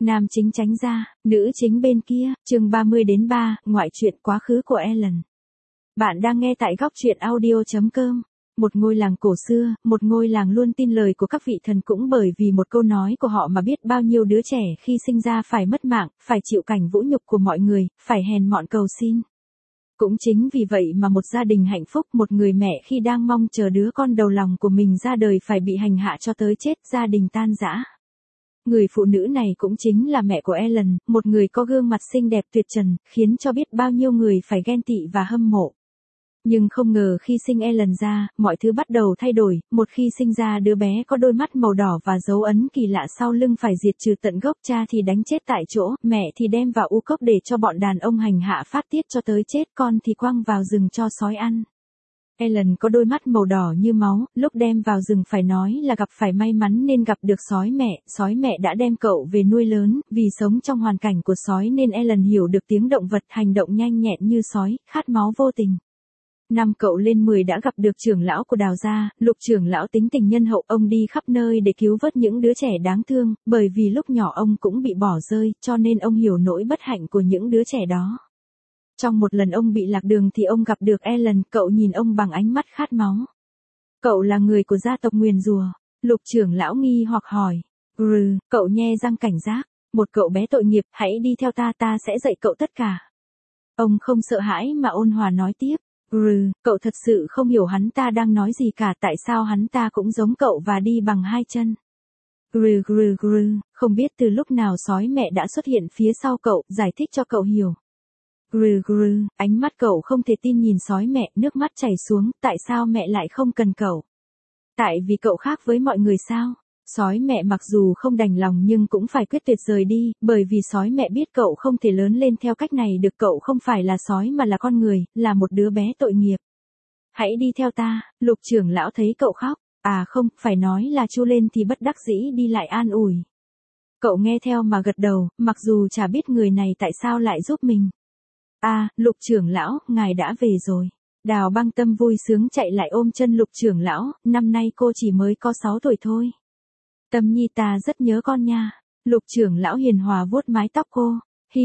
Nam chính tránh ra, nữ chính bên kia, chương 30-3, ngoại truyện quá khứ của Ellen. Bạn đang nghe tại góc truyện audio.com. Một ngôi làng cổ xưa, một ngôi làng luôn tin lời của các vị thần cũng bởi vì một câu nói của họ mà biết bao nhiêu đứa trẻ khi sinh ra phải mất mạng, phải chịu cảnh vũ nhục của mọi người, phải hèn mọn cầu xin. Cũng chính vì vậy mà một gia đình hạnh phúc, một người mẹ khi đang mong chờ đứa con đầu lòng của mình ra đời phải bị hành hạ cho tới chết, gia đình tan rã. Người phụ nữ này cũng chính là mẹ của Ellen, một người có gương mặt xinh đẹp tuyệt trần, khiến cho biết bao nhiêu người phải ghen tị và hâm mộ. Nhưng không ngờ khi sinh Ellen ra, mọi thứ bắt đầu thay đổi, một khi sinh ra đứa bé có đôi mắt màu đỏ và dấu ấn kỳ lạ sau lưng phải diệt trừ tận gốc, cha thì đánh chết tại chỗ, mẹ thì đem vào u cốc để cho bọn đàn ông hành hạ phát tiết cho tới chết, con thì quăng vào rừng cho sói ăn. Ellen có đôi mắt màu đỏ như máu, lúc đem vào rừng phải nói là gặp phải may mắn nên gặp được sói mẹ đã đem cậu về nuôi lớn, vì sống trong hoàn cảnh của sói nên Ellen hiểu được tiếng động vật, hành động nhanh nhẹn như sói, khát máu vô tình. Năm cậu lên 10 đã gặp được trưởng lão của Đào gia, Lục trưởng lão tính tình nhân hậu, ông đi khắp nơi để cứu vớt những đứa trẻ đáng thương, bởi vì lúc nhỏ ông cũng bị bỏ rơi, cho nên ông hiểu nỗi bất hạnh của những đứa trẻ đó. Trong một lần ông bị lạc đường thì ông gặp được Ellen, cậu nhìn ông bằng ánh mắt khát máu. Cậu là người của gia tộc nguyền rủa. Lục trưởng lão nghi hoặc hỏi. Cậu nhe răng cảnh giác. Một cậu bé tội nghiệp, hãy đi theo ta, ta sẽ dạy cậu tất cả. Ông không sợ hãi mà ôn hòa nói tiếp. Cậu thật sự không hiểu hắn ta đang nói gì cả, tại sao hắn ta cũng giống cậu và đi bằng hai chân. Không biết từ lúc nào sói mẹ đã xuất hiện phía sau cậu, giải thích cho cậu hiểu. Ánh mắt cậu không thể tin nhìn sói mẹ, nước mắt chảy xuống, tại sao mẹ lại không cần cậu? Tại vì cậu khác với mọi người sao? Sói mẹ mặc dù không đành lòng nhưng cũng phải quyết tuyệt rời đi, bởi vì sói mẹ biết cậu không thể lớn lên theo cách này được, cậu không phải là sói mà là con người, là một đứa bé tội nghiệp. Hãy đi theo ta, Lục trưởng lão thấy cậu khóc, không, phải nói là chu lên thì bất đắc dĩ đi lại an ủi. Cậu nghe theo mà gật đầu, mặc dù chả biết người này tại sao lại giúp mình. Lục trưởng lão, ngài đã về rồi. Đào Băng Tâm vui sướng chạy lại ôm chân Lục trưởng lão, năm nay cô chỉ mới có 6 tuổi thôi. Tâm nhi ta rất nhớ con nha. Lục trưởng lão hiền hòa vuốt mái tóc cô.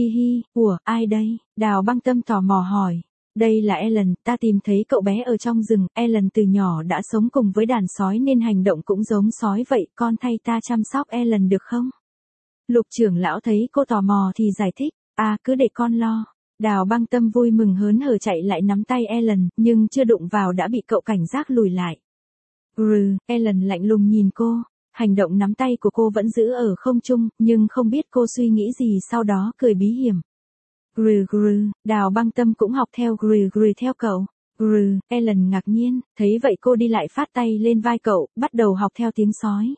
Ai đây? Đào Băng Tâm tò mò hỏi. Đây là Ellen, ta tìm thấy cậu bé ở trong rừng, Ellen từ nhỏ đã sống cùng với đàn sói nên hành động cũng giống sói vậy, con thay ta chăm sóc Ellen được không? Lục trưởng lão thấy cô tò mò thì giải thích, cứ để con lo. Đào Băng Tâm vui mừng hớn hở chạy lại nắm tay Ellen, nhưng chưa đụng vào đã bị cậu cảnh giác lùi lại. Ellen lạnh lùng nhìn cô, hành động nắm tay của cô vẫn giữ ở không trung, nhưng không biết cô suy nghĩ gì sau đó cười bí hiểm. Đào Băng Tâm cũng học theo theo cậu. Ellen ngạc nhiên, thấy vậy cô đi lại phát tay lên vai cậu, bắt đầu học theo tiếng sói.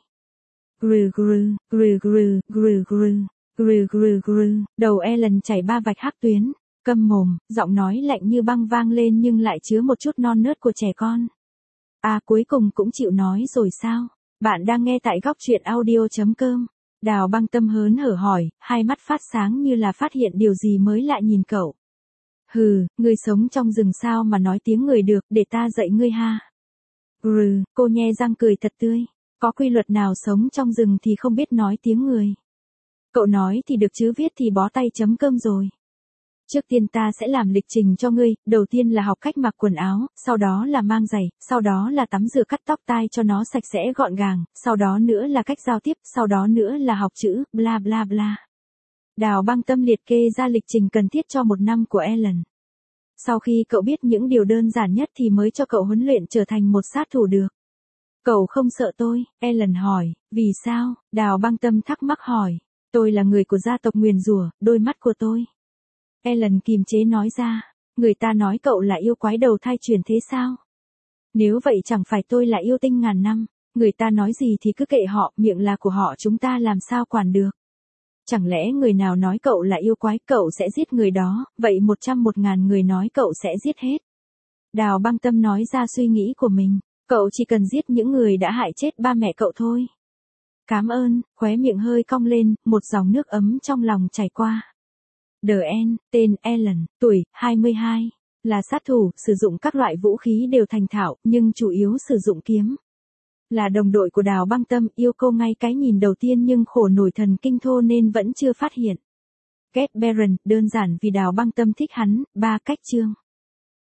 Đầu Ellen chảy 3 vạch hắc tuyến, câm mồm, giọng nói lạnh như băng vang lên nhưng lại chứa một chút non nớt của trẻ con. Cuối cùng cũng chịu nói rồi sao? Bạn đang nghe tại góc truyện audio.com. Đào Băng Tâm hớn hở hỏi, hai mắt phát sáng như là phát hiện điều gì mới lạ nhìn cậu. Ngươi sống trong rừng sao mà nói tiếng người được, để ta dạy ngươi ha. Cô nhe răng cười thật tươi. Có quy luật nào sống trong rừng thì không biết nói tiếng người. Cậu nói thì được chứ viết thì bó tay chấm cơm rồi. Trước tiên ta sẽ làm lịch trình cho ngươi, đầu tiên là học cách mặc quần áo, sau đó là mang giày, sau đó là tắm rửa cắt tóc tai cho nó sạch sẽ gọn gàng, sau đó nữa là cách giao tiếp, sau đó nữa là học chữ, bla bla bla. Đào Băng Tâm liệt kê ra lịch trình cần thiết cho 1 năm của Ellen. Sau khi cậu biết những điều đơn giản nhất thì mới cho cậu huấn luyện trở thành một sát thủ được. Cậu không sợ tôi? Ellen hỏi. Vì sao? Đào Băng Tâm thắc mắc hỏi. Tôi là người của gia tộc nguyền rủa, đôi mắt của tôi. Ellen kìm chế nói ra. Người ta nói cậu là yêu quái đầu thai chuyển thế sao? Nếu vậy chẳng phải tôi là yêu tinh ngàn năm. Người ta nói gì thì cứ kệ họ, miệng là của họ, chúng ta làm sao quản được. Chẳng lẽ người nào nói cậu là yêu quái, cậu sẽ giết người đó, vậy 101.000 người nói cậu sẽ giết hết. Đào Băng Tâm nói ra suy nghĩ của mình. Cậu chỉ cần giết những người đã hại chết ba mẹ cậu thôi. Cảm ơn, khóe miệng hơi cong lên, một dòng nước ấm trong lòng chảy qua. Tên Ellen, tuổi 22, là sát thủ, sử dụng các loại vũ khí đều thành thạo, nhưng chủ yếu sử dụng kiếm. Là đồng đội của Đào Băng Tâm, yêu cô ngay cái nhìn đầu tiên nhưng khổ nổi thần kinh thô nên vẫn chưa phát hiện. Kate Barron, đơn giản vì Đào Băng Tâm thích hắn, 3 cách chương.